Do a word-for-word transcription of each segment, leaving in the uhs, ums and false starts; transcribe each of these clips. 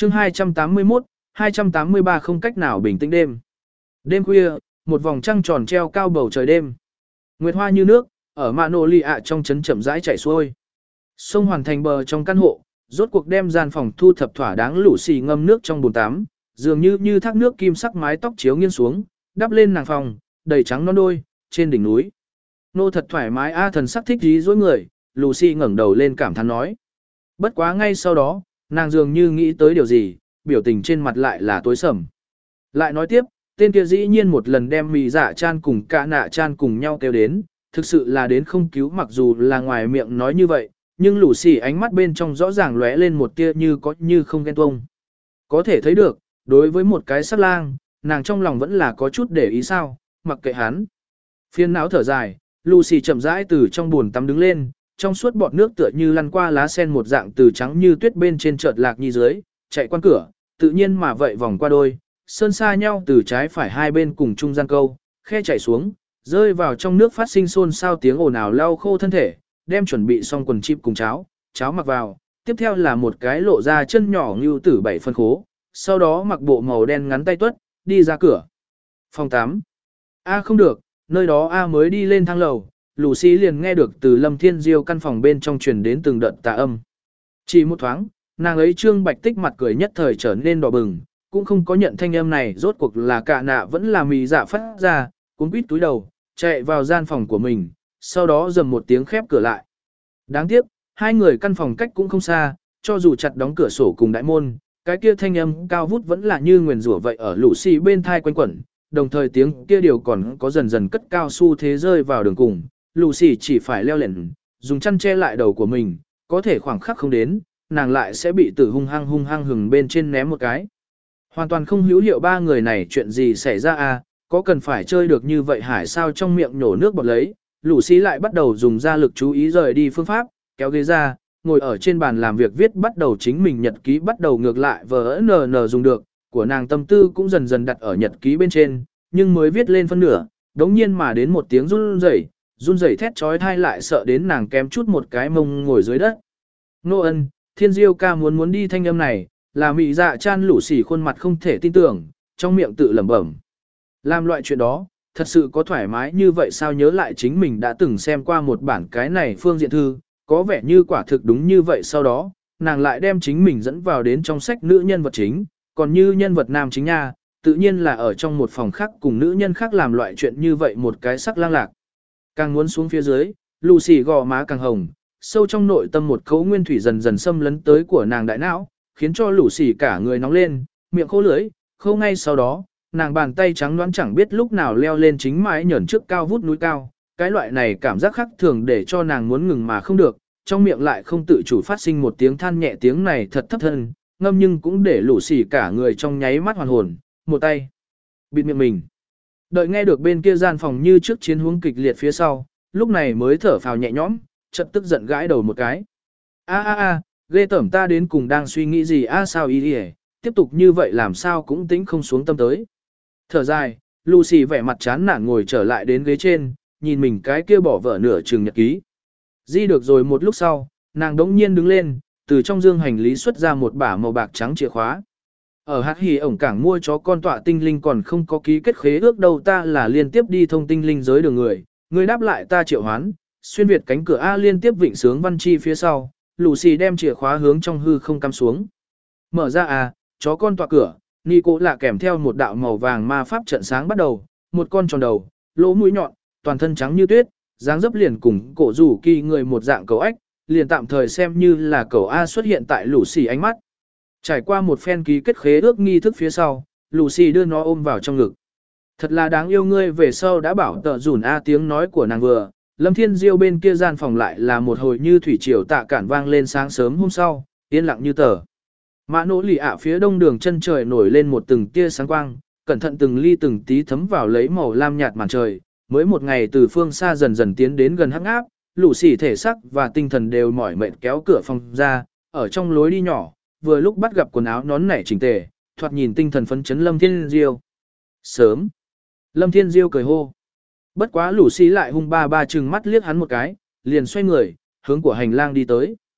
chương hai trăm tám mươi mốt, hai trăm tám mươi ba không cách nào bình tĩnh đêm. Đêm khuya, một vòng trăng tròn treo cao bầu trời đêm. Nguyệt hoa như nước, ở Mạ Nỗ Lì ạ trong trấn chậm rãi chảy xuôi. Sông hoàn thành bờ trong căn hộ, rốt cuộc đem gian phòng thu thập thỏa đáng lũ xì ngâm nước trong bồn tắm, dường như như thác nước kim sắc mái tóc chiếu nghiêng xuống, đắp lên nàng phòng, đầy trắng non đôi, trên đỉnh núi. Nô thật thoải mái a thần sắc thích dí dối người, Lucy ngẩng đầu lên cảm thán nói. Bất quá ngay sau đó, nàng dường như nghĩ tới điều gì, biểu tình trên mặt lại là tối sầm. Lại nói tiếp, tên kia dĩ nhiên một lần đem mì dạ chan cùng cả nạ chan cùng nhau kêu đến, thực sự là đến không cứu mặc dù là ngoài miệng nói như vậy, nhưng Lucy ánh mắt bên trong rõ ràng lóe lên một tia như có như không ghen tuông. Có thể thấy được, đối với một cái sắc lang, nàng trong lòng vẫn là có chút để ý sao, mặc kệ hắn. Phiên não thở dài, Lucy chậm rãi từ trong buồn tắm đứng lên, trong suốt bọt nước tựa như lăn qua lá sen một dạng từ trắng như tuyết bên trên chợt lạc nhi dưới, chạy qua cửa, tự nhiên mà vậy vòng qua đôi, sơn xa nhau từ trái phải hai bên cùng trung gian câu, khe chảy xuống, rơi vào trong nước phát sinh xôn xao tiếng ồn ào lau khô thân thể, đem chuẩn bị xong quần chip cùng cháo, cháo mặc vào, tiếp theo là một cái lộ ra chân nhỏ như tử bảy phân khố, sau đó mặc bộ màu đen ngắn tay tuất, đi ra cửa. Phòng tám. A không được, nơi đó A mới đi lên thang lầu, Lucy liền nghe được từ Lâm Thiên Diêu căn phòng bên trong truyền đến từng đợt tà âm. Chỉ một thoáng, nàng ấy trương bạch tích mặt cười nhất thời trở nên đỏ bừng, cũng không có nhận thanh âm này rốt cuộc là cả nạ vẫn là mì dạ phát ra, cuốn quýt túi đầu, chạy vào gian phòng của mình, sau đó dầm một tiếng khép cửa lại. Đáng tiếc, hai người căn phòng cách cũng không xa, cho dù chặt đóng cửa sổ cùng đại môn, cái kia thanh âm cao vút vẫn là như nguyền rủa vậy ở Lucy bên thai quanh quẩn, đồng thời tiếng kia điều còn có dần dần cất cao xu thế rơi vào đường cùng. Lucy chỉ phải leo lên, dùng chăn che lại đầu của mình, có thể khoảng khắc không đến, nàng lại sẽ bị tử hung hăng hung hăng hừng bên trên ném một cái. Hoàn toàn không hữu hiệu ba người này chuyện gì xảy ra à, có cần phải chơi được như vậy hải sao trong miệng nhổ nước bọt lấy. Lucy lại bắt đầu dùng ra lực chú ý rời đi phương pháp, kéo ghế ra, ngồi ở trên bàn làm việc viết bắt đầu chính mình nhật ký bắt đầu ngược lại vờ nờ nờ dùng được, của nàng tâm tư cũng dần dần đặt ở nhật ký bên trên, nhưng mới viết lên phân nửa, đống nhiên mà đến một tiếng run rẩy, run rẩy thét trói thai lại sợ đến nàng kém chút một cái mông ngồi dưới đất. Nô ân, Thiên Diêu ca muốn muốn đi thanh âm này, là mị dạ chan lũ xỉ khuôn mặt không thể tin tưởng, trong miệng tự lẩm bẩm. Làm loại chuyện đó, thật sự có thoải mái như vậy sao nhớ lại chính mình đã từng xem qua một bản cái này phương diện thư, có vẻ như quả thực đúng như vậy sau đó, nàng lại đem chính mình dẫn vào đến trong sách nữ nhân vật chính, còn như nhân vật nam chính nha, tự nhiên là ở trong một phòng khác cùng nữ nhân khác làm loại chuyện như vậy một cái sắc lang lạc. Càng muốn xuống phía dưới, Lucy gò má càng hồng, sâu trong nội tâm một cấu nguyên thủy dần dần xâm lấn tới của nàng đại não, khiến cho Lucy cả người nóng lên, miệng khô lưỡi, khô ngay sau đó, nàng bàn tay trắng nõn chẳng biết lúc nào leo lên chính mái nhởn trước cao vút núi cao, cái loại này cảm giác khác thường để cho nàng muốn ngừng mà không được, trong miệng lại không tự chủ phát sinh một tiếng than nhẹ tiếng này thật thấp thân, ngâm nhưng cũng để Lucy cả người trong nháy mắt hoàn hồn, một tay bịt miệng mình. Đợi nghe được bên kia gian phòng như trước chiến huống kịch liệt phía sau, lúc này mới thở phào nhẹ nhõm, chợt tức giận gãi đầu một cái. A a a, ghê tởm ta đến cùng đang suy nghĩ gì a sao y đi tiếp tục như vậy làm sao cũng tính không xuống tâm tới. Thở dài, Lucy vẻ mặt chán nản ngồi trở lại đến ghế trên, nhìn mình cái kia bỏ vở nửa chừng nhật ký. Di được rồi một lúc sau, nàng đống nhiên đứng lên, từ trong dương hành lý xuất ra một bả màu bạc trắng chìa khóa. Ở hạt hỉ ổng cảng mua chó con tọa tinh linh còn không có ký kết khế ước đâu ta là liên tiếp đi thông tinh linh giới đường người, người đáp lại ta triệu hoán, xuyên việt cánh cửa A liên tiếp vịnh sướng văn chi phía sau, Lucy đem chìa khóa hướng trong hư không cắm xuống. Mở ra à, chó con tọa cửa, Nico lạ kèm theo một đạo màu vàng ma pháp trận sáng bắt đầu, một con tròn đầu, lỗ mũi nhọn, toàn thân trắng như tuyết, dáng dấp liền cùng cổ rủ kỳ người một dạng cầu ếch, liền tạm thời xem như là cầu A xuất hiện tại Lucy ánh mắt. Trải qua một phen ký kết khế ước nghi thức phía sau, Lucy đưa nó ôm vào trong ngực. Thật là đáng yêu ngươi về sau đã bảo tợ rủn A tiếng nói của nàng vừa, Lâm Thiên Diêu bên kia gian phòng lại là một hồi như thủy triều tạ cản vang lên sáng sớm hôm sau, yên lặng như tờ. Mã nỗ lì ạ phía đông đường chân trời nổi lên một từng tia sáng quang, cẩn thận từng ly từng tí thấm vào lấy màu lam nhạt màn trời, mới một ngày từ phương xa dần dần tiến đến gần hắc áp, Lucy thể xác và tinh thần đều mỏi mệt kéo cửa phòng ra, ở trong lối đi nhỏ, vừa lúc bắt gặp quần áo nón nảy chỉnh tề, thoạt nhìn tinh thần phấn chấn Lâm Thiên Diêu. Sớm. Lâm Thiên Diêu cười hô. Bất quá Lucy lại hung ba ba trừng mắt liếc hắn một cái, liền xoay người, hướng của hành lang đi tới.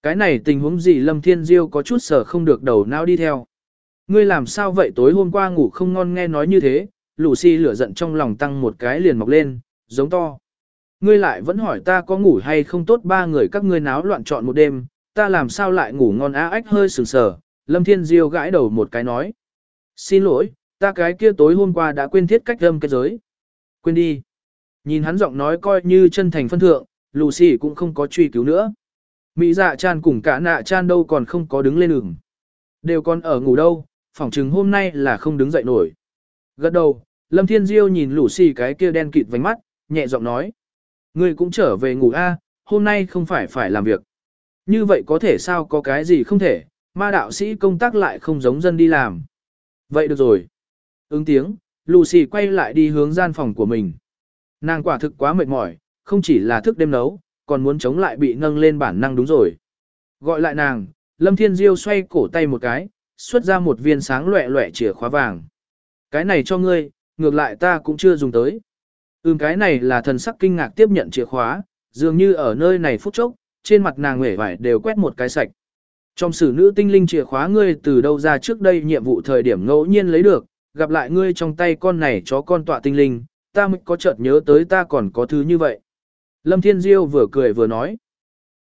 Cái này tình huống gì Lâm Thiên Diêu có chút sở không được đầu não đi theo. Ngươi làm sao vậy tối hôm qua ngủ không ngon nghe nói như thế, Lucy lửa giận trong lòng tăng một cái liền mọc lên, giống to. Ngươi lại vẫn hỏi ta có ngủ hay không tốt ba người các ngươi náo loạn chọn một đêm, ta làm sao lại ngủ ngon á ách hơi sừng sờ, Lâm Thiên Diêu gãi đầu một cái nói. Xin lỗi, ta cái kia tối hôm qua đã quên thiết cách âm cái giới. Quên đi. Nhìn hắn giọng nói coi như chân thành phân thượng, Lucy cũng không có truy cứu nữa. Mỹ dạ chan cùng cả nạ chan đâu còn không có đứng lên đường. Đều còn ở ngủ đâu, phỏng chừng hôm nay là không đứng dậy nổi. Gật đầu, Lâm Thiên Diêu nhìn Lucy cái kia đen kịt vành mắt, nhẹ giọng nói. Ngươi cũng trở về ngủ a, hôm nay không phải phải làm việc. Như vậy có thể sao có cái gì không thể, ma đạo sĩ công tác lại không giống dân đi làm. Vậy được rồi. Ứng tiếng, Lucy quay lại đi hướng gian phòng của mình. Nàng quả thực quá mệt mỏi, không chỉ là thức đêm nấu, còn muốn chống lại bị nâng lên bản năng đúng rồi. Gọi lại nàng, Lâm Thiên Diêu xoay cổ tay một cái, xuất ra một viên sáng loẹ loẹ chìa khóa vàng. Cái này cho ngươi, ngược lại ta cũng chưa dùng tới. Ừm cái này là thần sắc kinh ngạc tiếp nhận chìa khóa, dường như ở nơi này phút chốc, trên mặt nàng hể vải đều quét một cái sạch. Trong sử nữ tinh linh chìa khóa ngươi từ đâu ra trước đây nhiệm vụ thời điểm ngẫu nhiên lấy được, gặp lại ngươi trong tay con này chó con tọa tinh linh, ta mới có chợt nhớ tới ta còn có thứ như vậy. Lâm Thiên Diêu vừa cười vừa nói.